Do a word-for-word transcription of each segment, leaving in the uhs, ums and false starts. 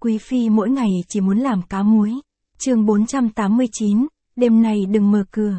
quý phi mỗi ngày chỉ muốn làm cá muối. Chương bốn trăm tám mươi chín, đêm nay đừng mở cửa.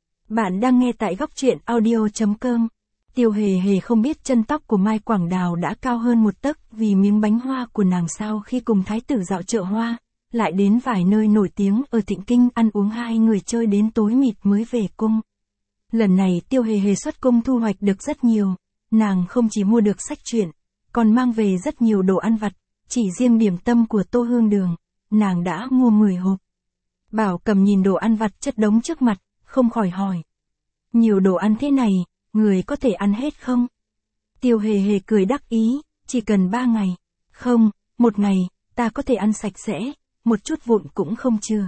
Bạn đang nghe tại góc truyện audio chấm com. Tiêu Hề Hề không biết chân tóc của Mai Quảng Đào đã cao hơn một tấc vì miếng bánh hoa của nàng sau khi cùng thái tử dạo chợ hoa, lại đến vài nơi nổi tiếng ở Thịnh Kinh ăn uống, hai người chơi đến tối mịt mới về cung. Lần này Tiêu Hề Hề xuất cung thu hoạch được rất nhiều, nàng không chỉ mua được sách truyện, còn mang về rất nhiều đồ ăn vặt, chỉ riêng điểm tâm của Tô Hương Đường, nàng đã mua mười hộp. Bảo Cầm nhìn đồ ăn vặt chất đống trước mặt, không khỏi hỏi. Nhiều đồ ăn thế này, người có thể ăn hết không? Tiêu Hề Hề cười đắc ý, chỉ cần ba ngày. Không, một ngày, ta có thể ăn sạch sẽ, một chút vụn cũng không chừa.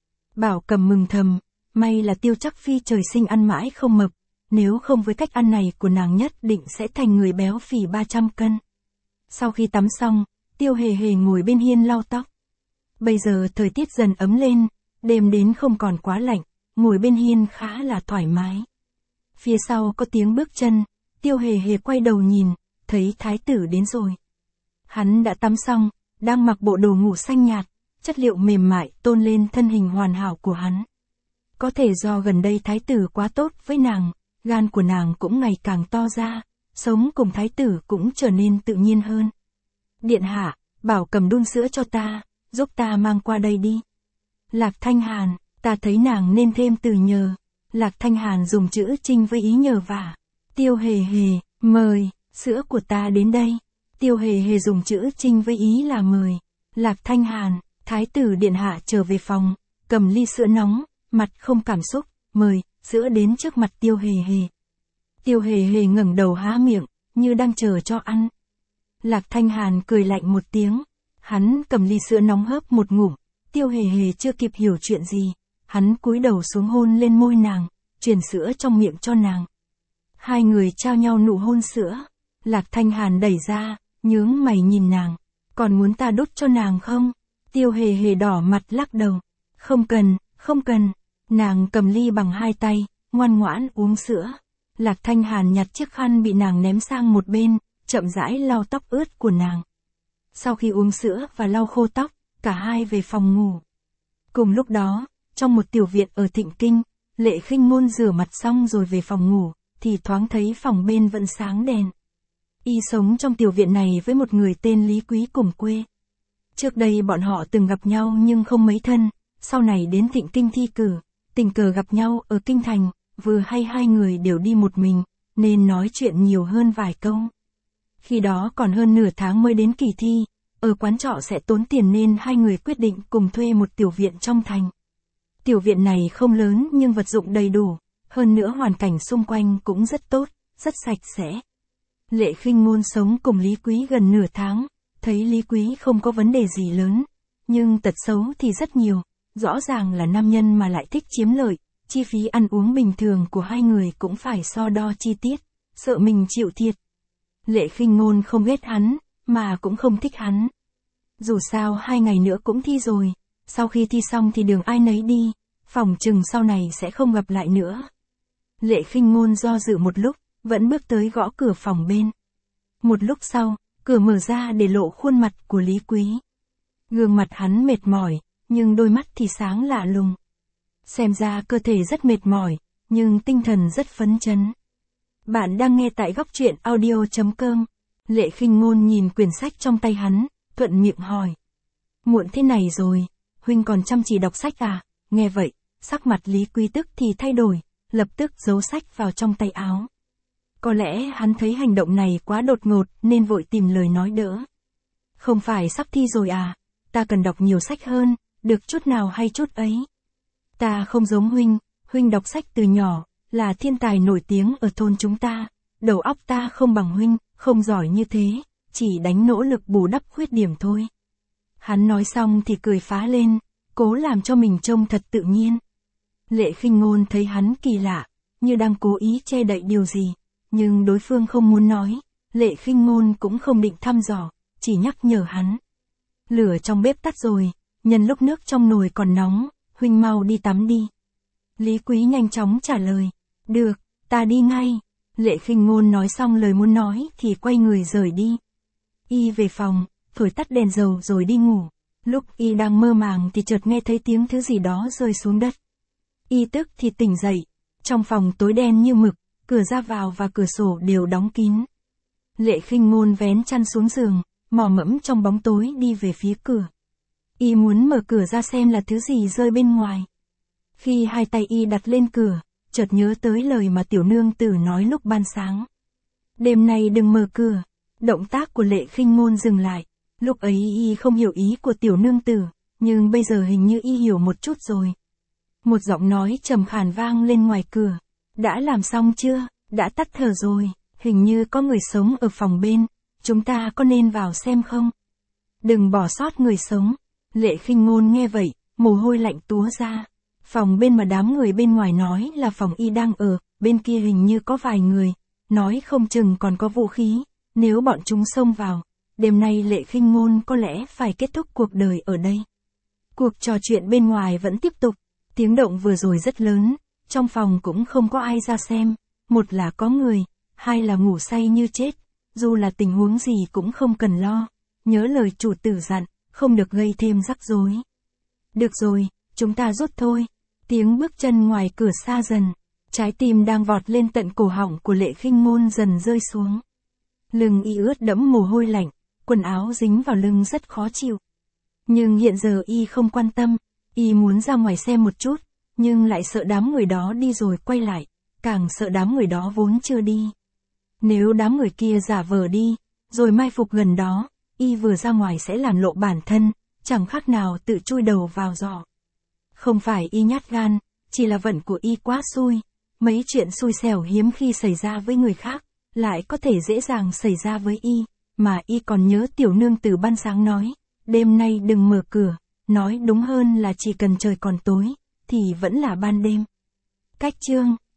Bảo Cầm mừng thầm, may là Tiêu Trắc Phi trời sinh ăn mãi không mập, nếu không với cách ăn này của nàng nhất định sẽ thành người béo phì ba trăm cân. Sau khi tắm xong, Tiêu Hề Hề ngồi bên hiên lau tóc. Bây giờ thời tiết dần ấm lên, đêm đến không còn quá lạnh, ngồi bên hiên khá là thoải mái. Phía sau có tiếng bước chân, Tiêu Hề Hề quay đầu nhìn, thấy thái tử đến rồi. Hắn đã tắm xong, đang mặc bộ đồ ngủ xanh nhạt, chất liệu mềm mại tôn lên thân hình hoàn hảo của hắn. Có thể do gần đây thái tử quá tốt với nàng, gan của nàng cũng ngày càng to ra, sống cùng thái tử cũng trở nên tự nhiên hơn. Điện hạ, Bảo Cầm đun sữa cho ta, giúp ta mang qua đây đi. Lạc Thanh Hàn, ta thấy nàng nên thêm từ nhờ. Lạc Thanh Hàn dùng chữ trinh với ý nhờ vả. Tiêu Hề Hề, mời, sữa của ta đến đây. Tiêu Hề Hề dùng chữ trinh với ý là mời. Lạc Thanh Hàn, thái tử điện hạ trở về phòng, cầm ly sữa nóng, mặt không cảm xúc, mời, sữa đến trước mặt Tiêu Hề Hề. Tiêu Hề Hề ngẩng đầu há miệng, như đang chờ cho ăn. Lạc Thanh Hàn cười lạnh một tiếng, hắn cầm ly sữa nóng hớp một ngụm, Tiêu Hề Hề chưa kịp hiểu chuyện gì, hắn cúi đầu xuống hôn lên môi nàng, truyền sữa trong miệng cho nàng. Hai người trao nhau nụ hôn sữa, Lạc Thanh Hàn đẩy ra, nhướng mày nhìn nàng, còn muốn ta đút cho nàng không? Tiêu Hề Hề đỏ mặt lắc đầu, không cần, không cần, nàng cầm ly bằng hai tay, ngoan ngoãn uống sữa. Lạc Thanh Hàn nhặt chiếc khăn bị nàng ném sang một bên, chậm rãi lau tóc ướt của nàng. Sau khi uống sữa và lau khô tóc, cả hai về phòng ngủ. Cùng lúc đó, trong một tiểu viện ở Thịnh Kinh, Lệ Khinh Ngôn rửa mặt xong rồi về phòng ngủ, thì thoáng thấy phòng bên vẫn sáng đèn. Y sống trong tiểu viện này với một người tên Lý Quý cùng quê. Trước đây bọn họ từng gặp nhau nhưng không mấy thân, sau này đến Thịnh Kinh thi cử, tình cờ gặp nhau ở Kinh Thành, vừa hay hai người đều đi một mình, nên nói chuyện nhiều hơn vài câu. Khi đó còn hơn nửa tháng mới đến kỳ thi, ở quán trọ sẽ tốn tiền nên hai người quyết định cùng thuê một tiểu viện trong thành. Tiểu viện này không lớn nhưng vật dụng đầy đủ, hơn nữa hoàn cảnh xung quanh cũng rất tốt, rất sạch sẽ. Lệ Khinh Ngôn sống cùng Lý Quý gần nửa tháng, thấy Lý Quý không có vấn đề gì lớn, nhưng tật xấu thì rất nhiều, rõ ràng là nam nhân mà lại thích chiếm lợi, chi phí ăn uống bình thường của hai người cũng phải so đo chi tiết, sợ mình chịu thiệt. Lệ Khinh Ngôn không ghét hắn, mà cũng không thích hắn. Dù sao hai ngày nữa cũng thi rồi, sau khi thi xong thì đường ai nấy đi, phỏng chừng sau này sẽ không gặp lại nữa. Lệ Khinh Ngôn do dự một lúc, vẫn bước tới gõ cửa phòng bên. Một lúc sau, cửa mở ra để lộ khuôn mặt của Lý Quý. Gương mặt hắn mệt mỏi, nhưng đôi mắt thì sáng lạ lùng. Xem ra cơ thể rất mệt mỏi, nhưng tinh thần rất phấn chấn. Bạn đang nghe tại góc truyện audio chấm com. Lệ Khinh Ngôn nhìn quyển sách trong tay hắn, thuận miệng hỏi. Muộn thế này rồi, huynh còn chăm chỉ đọc sách à? Nghe vậy, sắc mặt Lý Quý tức thì thay đổi, lập tức giấu sách vào trong tay áo. Có lẽ hắn thấy hành động này quá đột ngột nên vội tìm lời nói đỡ. Không phải sắp thi rồi à, ta cần đọc nhiều sách hơn, được chút nào hay chút ấy. Ta không giống huynh, huynh đọc sách từ nhỏ, là thiên tài nổi tiếng ở thôn chúng ta, đầu óc ta không bằng huynh, không giỏi như thế, chỉ đánh nỗ lực bù đắp khuyết điểm thôi. Hắn nói xong thì cười phá lên, cố làm cho mình trông thật tự nhiên. Lệ Khinh Ngôn thấy hắn kỳ lạ, như đang cố ý che đậy điều gì, nhưng đối phương không muốn nói, Lệ Khinh Ngôn cũng không định thăm dò, chỉ nhắc nhở hắn. Lửa trong bếp tắt rồi, nhân lúc nước trong nồi còn nóng, huynh mau đi tắm đi. Lý Quý nhanh chóng trả lời, được, ta đi ngay. Lệ Khinh Ngôn nói xong lời muốn nói thì quay người rời đi. Y về phòng, thổi tắt đèn dầu rồi đi ngủ. Lúc y đang mơ màng thì chợt nghe thấy tiếng thứ gì đó rơi xuống đất. Y tức thì tỉnh dậy. Trong phòng tối đen như mực, cửa ra vào và cửa sổ đều đóng kín. Lệ Khinh Ngôn vén chăn xuống giường, mò mẫm trong bóng tối đi về phía cửa. Y muốn mở cửa ra xem là thứ gì rơi bên ngoài. Khi hai tay y đặt lên cửa, chợt nhớ tới lời mà tiểu nương tử nói lúc ban sáng. Đêm nay đừng mở cửa. Động tác của Lệ Khinh Ngôn dừng lại. Lúc ấy y không hiểu ý của tiểu nương tử, nhưng bây giờ hình như y hiểu một chút rồi. Một giọng nói trầm khàn vang lên ngoài cửa. Đã làm xong chưa? Đã tắt thở rồi. Hình như có người sống ở phòng bên. Chúng ta có nên vào xem không? Đừng bỏ sót người sống. Lệ Khinh Ngôn nghe vậy, mồ hôi lạnh túa ra. Phòng bên mà đám người bên ngoài nói là phòng y đang ở, bên kia hình như có vài người. Nói không chừng còn có vũ khí. Nếu bọn chúng xông vào, đêm nay Lệ Khinh Ngôn có lẽ phải kết thúc cuộc đời ở đây. Cuộc trò chuyện bên ngoài vẫn tiếp tục. Tiếng động vừa rồi rất lớn. Trong phòng cũng không có ai ra xem. Một là có người, hai là ngủ say như chết. Dù là tình huống gì cũng không cần lo. Nhớ lời chủ tử dặn, không được gây thêm rắc rối. Được rồi, chúng ta rút thôi. Tiếng bước chân ngoài cửa xa dần. Trái tim đang vọt lên tận cổ họng của Lệ Khinh Ngôn dần rơi xuống. Lưng y ướt đẫm mồ hôi lạnh, quần áo dính vào lưng rất khó chịu. Nhưng hiện giờ y không quan tâm, y muốn ra ngoài xem một chút, nhưng lại sợ đám người đó đi rồi quay lại, càng sợ đám người đó vốn chưa đi. Nếu đám người kia giả vờ đi, rồi mai phục gần đó, y vừa ra ngoài sẽ làm lộ bản thân, chẳng khác nào tự chui đầu vào giỏ. Không phải y nhát gan, chỉ là vận của y quá xui, mấy chuyện xui xẻo hiếm khi xảy ra với người khác, lại có thể dễ dàng xảy ra với y, mà y còn nhớ tiểu nương tử ban sáng nói, đêm nay đừng mở cửa, nói đúng hơn là chỉ cần trời còn tối, thì vẫn là ban đêm. Cách chương